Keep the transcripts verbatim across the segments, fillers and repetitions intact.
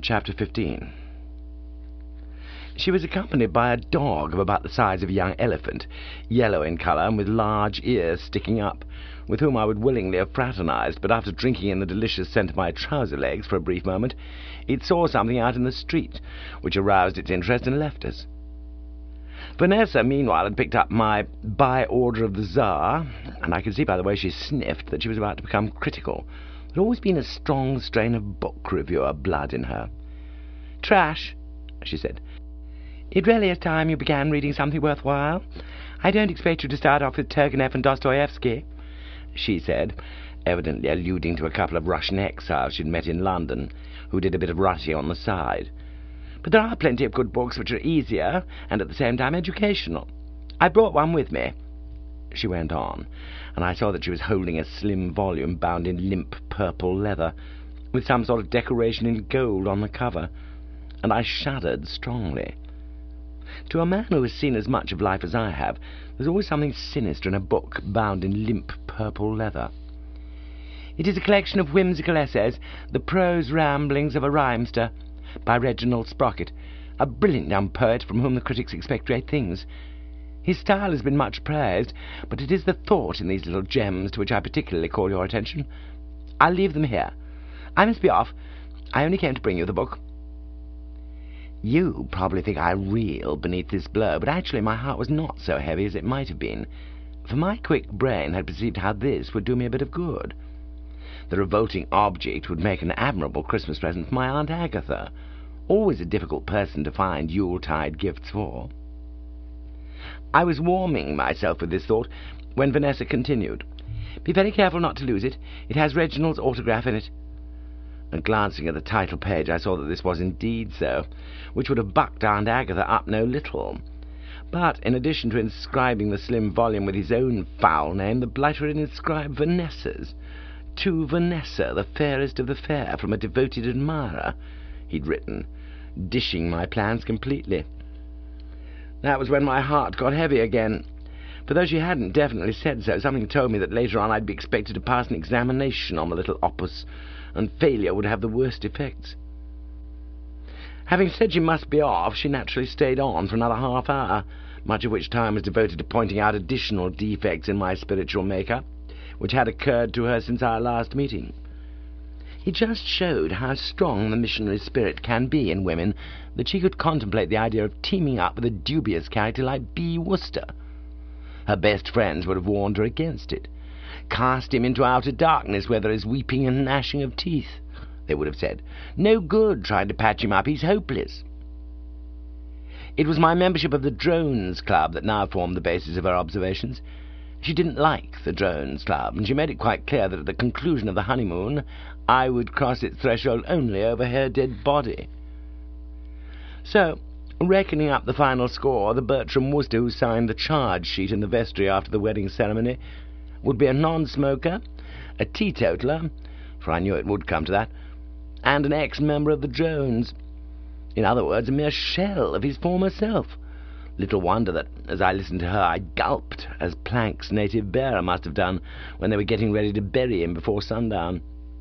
Chapter fifteen. She was accompanied by a dog of about the size of a young elephant, yellow in colour and with large ears sticking up, with whom I would willingly have fraternized, but after drinking in the delicious scent of my trouser legs for a brief moment, it saw something out in the street, which aroused its interest and left us. Vanessa, meanwhile, had picked up my By Order of the Tsar, and I could see by the way she sniffed that she was about to become critical. There had always been a strong strain of book reviewer blood in her. "Trash," she said. "It really is time you began reading something worthwhile. I don't expect you to start off with Turgenev and Dostoevsky," she said, evidently alluding to a couple of Russian exiles she'd met in London, who did a bit of writing on the side. "But there are plenty of good books which are easier and at the same time educational. I brought one with me," she went on, and I saw that she was holding a slim volume bound in limp purple leather, with some sort of decoration in gold on the cover, and I shuddered strongly. To a man who has seen as much of life as I have, there's always something sinister in a book bound in limp purple leather. "It is a collection of whimsical essays, The Prose Ramblings of a Rhymester, by Reginald Sprocket, a brilliant young poet from whom the critics expect great things. His style has been much praised, but it is the thought in these little gems to which I particularly call your attention. I'll leave them here. I must be off. I only came to bring you the book." You probably think I reel beneath this blow, but actually my heart was not so heavy as it might have been, for my quick brain had perceived how this would do me a bit of good. The revolting object would make an admirable Christmas present for my Aunt Agatha, always a difficult person to find Yuletide gifts for. I was warming myself with this thought when Vanessa continued, "Be very careful not to lose it. It has Reginald's autograph in it." And glancing at the title page, I saw that this was indeed so, which would have bucked Aunt Agatha up no little. But in addition to inscribing the slim volume with his own foul name, the blighter had inscribed Vanessa's. "To Vanessa, the fairest of the fair, from a devoted admirer," he'd written, dishing my plans completely. That was when my heart got heavy again, for though she hadn't definitely said so, something told me that later on I'd be expected to pass an examination on the little opus, and failure would have the worst effects. Having said she must be off, she naturally stayed on for another half hour, much of which time was devoted to pointing out additional defects in my spiritual make-up, which had occurred to her since our last meeting. It just showed how strong the missionary spirit can be in women that she could contemplate the idea of teaming up with a dubious character like B. Worcester. Her best friends would have warned her against it. "Cast him into outer darkness where there is weeping and gnashing of teeth," they would have said. "No good trying to patch him up, he's hopeless." It was my membership of the Drones Club that now formed the basis of her observations. She didn't like the Drones Club, and she made it quite clear that at the conclusion of the honeymoon I would cross its threshold only over her dead body. So, reckoning up the final score, the Bertram Wooster who signed the charge sheet in the vestry after the wedding ceremony would be a non-smoker, a teetotaler, for I knew it would come to that, and an ex-member of the Drones. In other words, a mere shell of his former self. Little wonder that, as I listened to her, I gulped, as Plank's native bearer must have done when they were getting ready to bury him before sundown.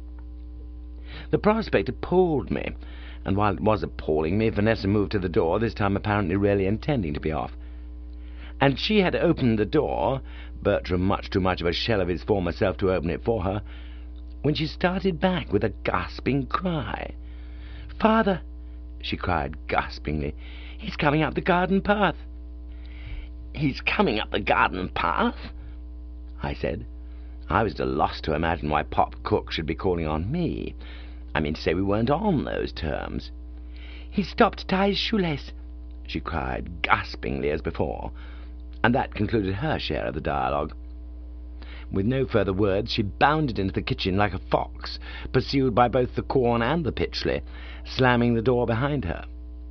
The prospect appalled me, and while it was appalling me, Vanessa moved to the door, this time apparently really intending to be off. And she had opened the door, Bertram much too much of a shell of his former self to open it for her, when she started back with a gasping cry. "Father," she cried gaspingly, "he's coming up the garden path." "He's coming up the garden path?" I said. I was at a loss to imagine why Pop Cook should be calling on me. I mean to say we weren't on those terms. "He stopped to tie his shoelace," she cried, gaspingly as before, and that concluded her share of the dialogue. With no further words, she bounded into the kitchen like a fox, pursued by both the corn and the Pytchley, slamming the door behind her.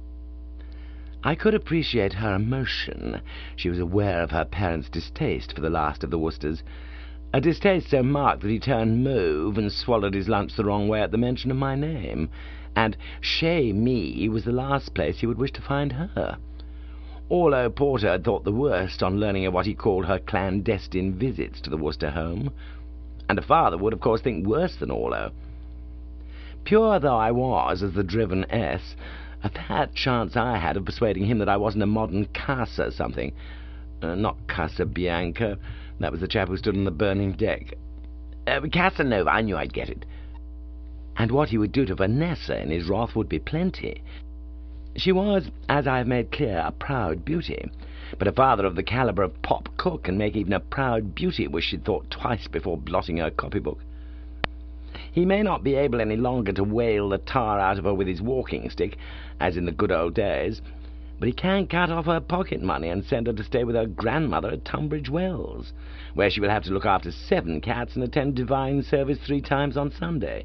I could appreciate her emotion. She was aware of her parents' distaste for the last of the Worcesters, a distaste so marked that he turned mauve and swallowed his lunch the wrong way at the mention of my name, and Chez Me was the last place he would wish to find her. Orlo Porter had thought the worst on learning of what he called her clandestine visits to the Worcester home, and a father would, of course, think worse than Orlo. Pure though I was as the driven S, a fat chance I had of persuading him that I wasn't a modern Casa something. Uh, not Casabianca. That was the chap who stood on the burning deck. Uh, Casanova, I knew I'd get it. And what he would do to Vanessa in his wrath would be plenty. She was, as I have made clear, a proud beauty, but a father of the calibre of Pop Cook can make even a proud beauty wish she'd thought twice before blotting her copybook. He may not be able any longer to whale the tar out of her with his walking stick, as in the good old days, but he can cut off her pocket money and send her to stay with her grandmother at Tunbridge Wells, where she will have to look after seven cats and attend divine service three times on Sunday.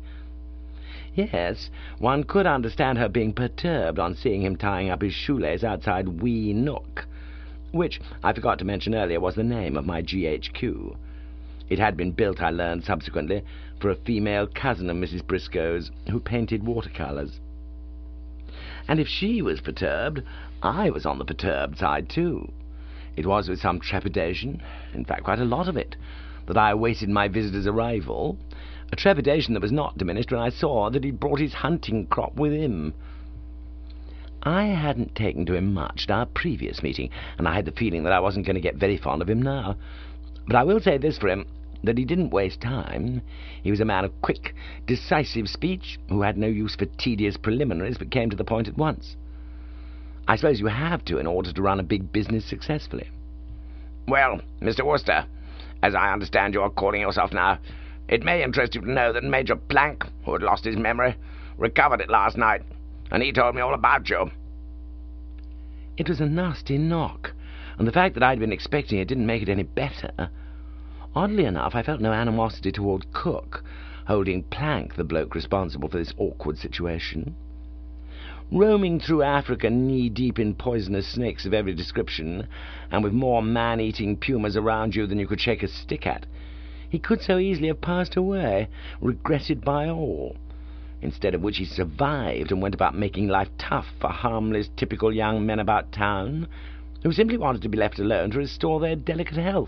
Yes, one could understand her being perturbed on seeing him tying up his shoelace outside Wee Nook, which, I forgot to mention earlier, was the name of my G H Q. It had been built, I learned subsequently, for a female cousin of Missus Briscoe's, who painted watercolours. And if she was perturbed, I was on the perturbed side too. It was with some trepidation, in fact quite a lot of it, that I awaited my visitor's arrival, a trepidation that was not diminished when I saw that he'd brought his hunting crop with him. I hadn't taken to him much at our previous meeting, and I had the feeling that I wasn't going to get very fond of him now. But I will say this for him, that he didn't waste time. He was a man of quick, decisive speech, who had no use for tedious preliminaries, but came to the point at once. I suppose you have to in order to run a big business successfully. Well, Mister Worcester, as I understand you are calling yourself now, it may interest you to know that Major Plank, who had lost his memory, recovered it last night, and he told me all about you. It was a nasty knock, and the fact that I'd been expecting it didn't make it any better. Oddly enough, I felt no animosity toward Cook, holding Plank the bloke responsible for this awkward situation. Roaming through Africa knee-deep in poisonous snakes of every description, and with more man-eating pumas around you than you could shake a stick at, he could so easily have passed away, regretted by all, instead of which he survived and went about making life tough for harmless, typical young men about town, who simply wanted to be left alone to restore their delicate health.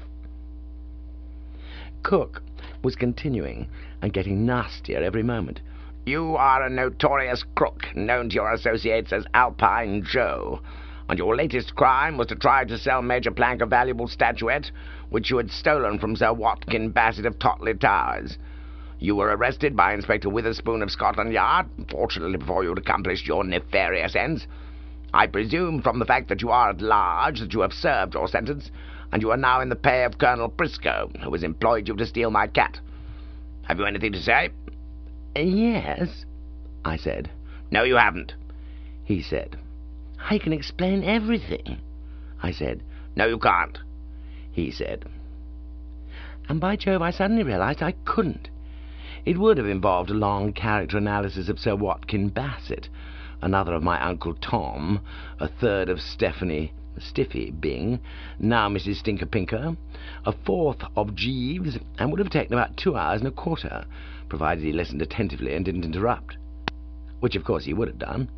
Cook was continuing, and getting nastier every moment. You are a notorious crook, known to your associates as Alpine Joe, and your latest crime was to try to sell Major Plank a valuable statuette which you had stolen from Sir Watkin Bassett of Totley Towers. You were arrested by Inspector Witherspoon of Scotland Yard, fortunately before you had accomplished your nefarious ends. I presume from the fact that you are at large that you have served your sentence, and you are now in the pay of Colonel Briscoe, who has employed you to steal my cat. Have you anything to say? Yes, I said. No, you haven't, he said. I can explain everything, I said. No, you can't, he said. And by Jove, I suddenly realized I couldn't. It would have involved a long character analysis of Sir Watkin Bassett, another of my Uncle Tom, a third of Stephanie Stiffy Bing, now Missus Stinker-Pinker, a fourth of Jeeves, and would have taken about two hours and a quarter, provided he listened attentively and didn't interrupt, which of course he would have done.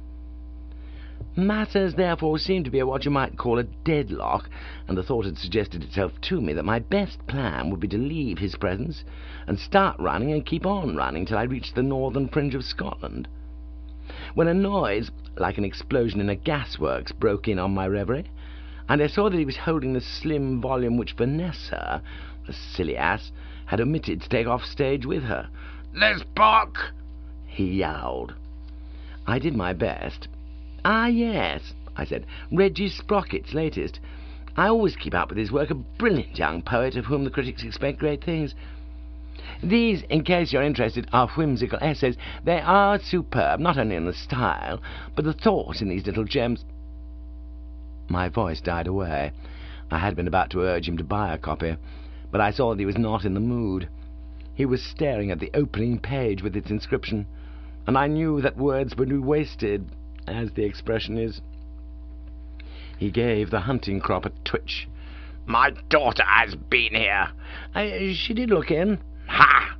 Matters therefore seemed to be at what you might call a deadlock, and the thought had suggested itself to me that my best plan would be to leave his presence and start running and keep on running till I reached the northern fringe of Scotland, when a noise, like an explosion in a gasworks, broke in on my reverie, and I saw that he was holding the slim volume which Vanessa, the silly ass, had omitted to take off stage with her. "This book!" he yowled. I did my best. "Ah, yes," I said. "Reggie Sprocket's latest. I always keep up with his work, a brilliant young poet of whom the critics expect great things. These, in case you're interested, are whimsical essays. They are superb, not only in the style, but the thought in these little gems." My voice died away. I had been about to urge him to buy a copy, but I saw that he was not in the mood. He was staring at the opening page with its inscription, and I knew that words would be wasted, as the expression is. He gave the hunting crop a twitch. "My daughter has been here." Uh, she did look in. "Ha!"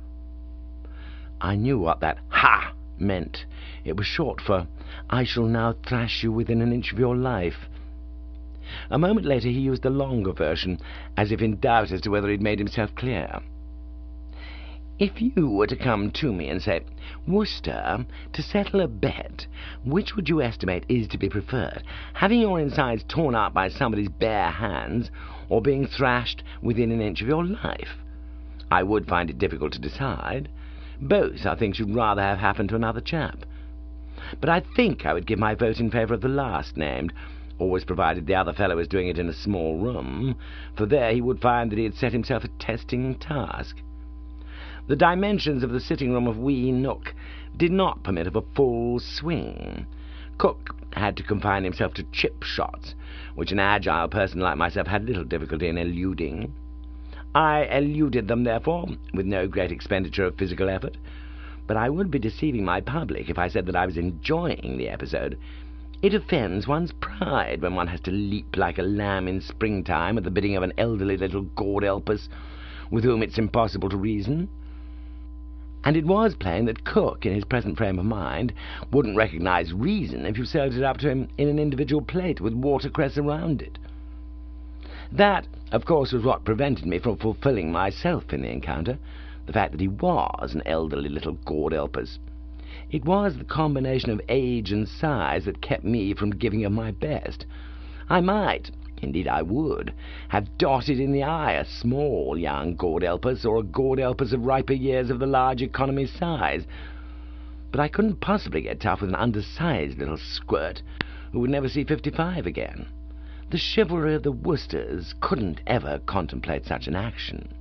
I knew what that ha meant. It was short for, "I shall now thrash you within an inch of your life." A moment later he used the longer version, as if in doubt as to whether he'd made himself clear. If you were to come to me and say, Wooster, to settle a bet, which would you estimate is to be preferred, having your insides torn out by somebody's bare hands, or being thrashed within an inch of your life? I would find it difficult to decide. Both are things you'd rather have happen to another chap. But I think I would give my vote in favour of the last named, always provided the other fellow was doing it in a small room, for there he would find that he had set himself a testing task. The dimensions of the sitting-room of Wee Nook did not permit of a full swing. Cook had to confine himself to chip shots, which an agile person like myself had little difficulty in eluding. I eluded them, therefore, with no great expenditure of physical effort, but I would be deceiving my public if I said that I was enjoying the episode. It offends one's pride when one has to leap like a lamb in springtime at the bidding of an elderly little gawd-helpers with whom it's impossible to reason. And it was plain that Cook, in his present frame of mind, wouldn't recognise reason if you served it up to him in an individual plate with watercress around it. That, of course, was what prevented me from fulfilling myself in the encounter, the fact that he was an elderly little gawd-helpers. It was the combination of age and size that kept me from giving of my best. I might, indeed I would, have dotted in the eye a small young gawd-helpers or a gawd-helpers of riper years of the large economy size, but I couldn't possibly get tough with an undersized little squirt who would never see fifty-five again. The chivalry of the Woosters couldn't ever contemplate such an action.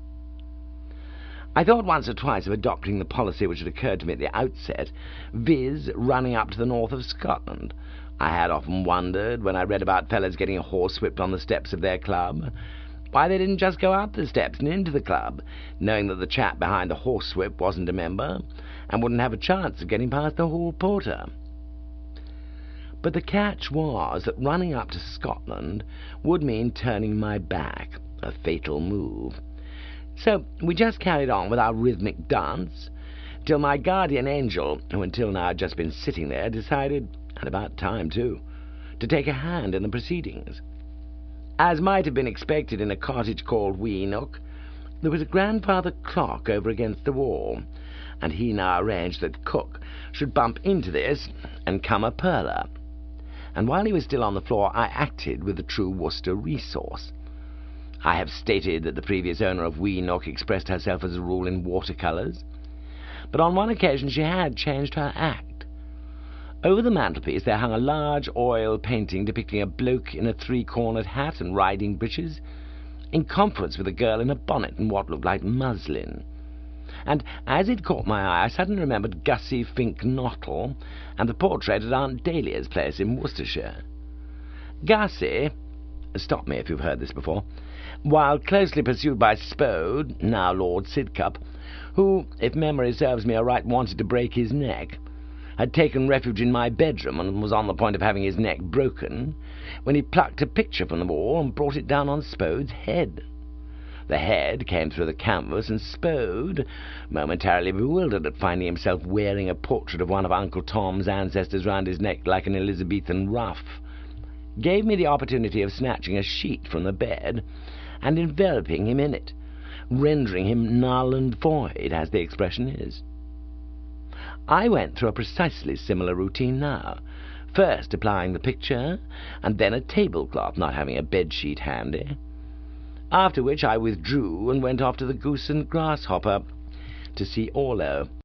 I thought once or twice of adopting the policy which had occurred to me at the outset, viz. running up to the north of Scotland. I had often wondered, when I read about fellows getting horsewhipped on the steps of their club, why they didn't just go up the steps and into the club, knowing that the chap behind the horsewhip wasn't a member, and wouldn't have a chance of getting past the hall porter. But the catch was that running up to Scotland would mean turning my back, a fatal move. So we just carried on with our rhythmic dance, till my guardian angel, who until now had just been sitting there, decided, and about time too, to take a hand in the proceedings. As might have been expected in a cottage called Wee Nook, there was a grandfather clock over against the wall, and he now arranged that Cook should bump into this and come a perler. And while he was still on the floor, I acted with the true Worcester resource. I have stated that the previous owner of Wee Nook expressed herself as a rule in watercolours, but on one occasion she had changed her act. Over the mantelpiece there hung a large oil painting depicting a bloke in a three-cornered hat and riding breeches, in conference with a girl in a bonnet and what looked like muslin. And as it caught my eye, I suddenly remembered Gussie Fink Nottle and the portrait at Aunt Dahlia's place in Worcestershire. Gussie, stop me if you've heard this before, while closely pursued by Spode, now Lord Sidcup, who, if memory serves me aright, wanted to break his neck, had taken refuge in my bedroom and was on the point of having his neck broken, when he plucked a picture from the wall and brought it down on Spode's head. The head came through the canvas, and Spode, momentarily bewildered at finding himself wearing a portrait of one of Uncle Tom's ancestors round his neck like an Elizabethan ruff, gave me the opportunity of snatching a sheet from the bed and enveloping him in it, rendering him null and void, as the expression is. I went through a precisely similar routine now, first applying the picture, and then a tablecloth, not having a bedsheet handy, after which I withdrew and went off to the Goose and Grasshopper to see Orlo.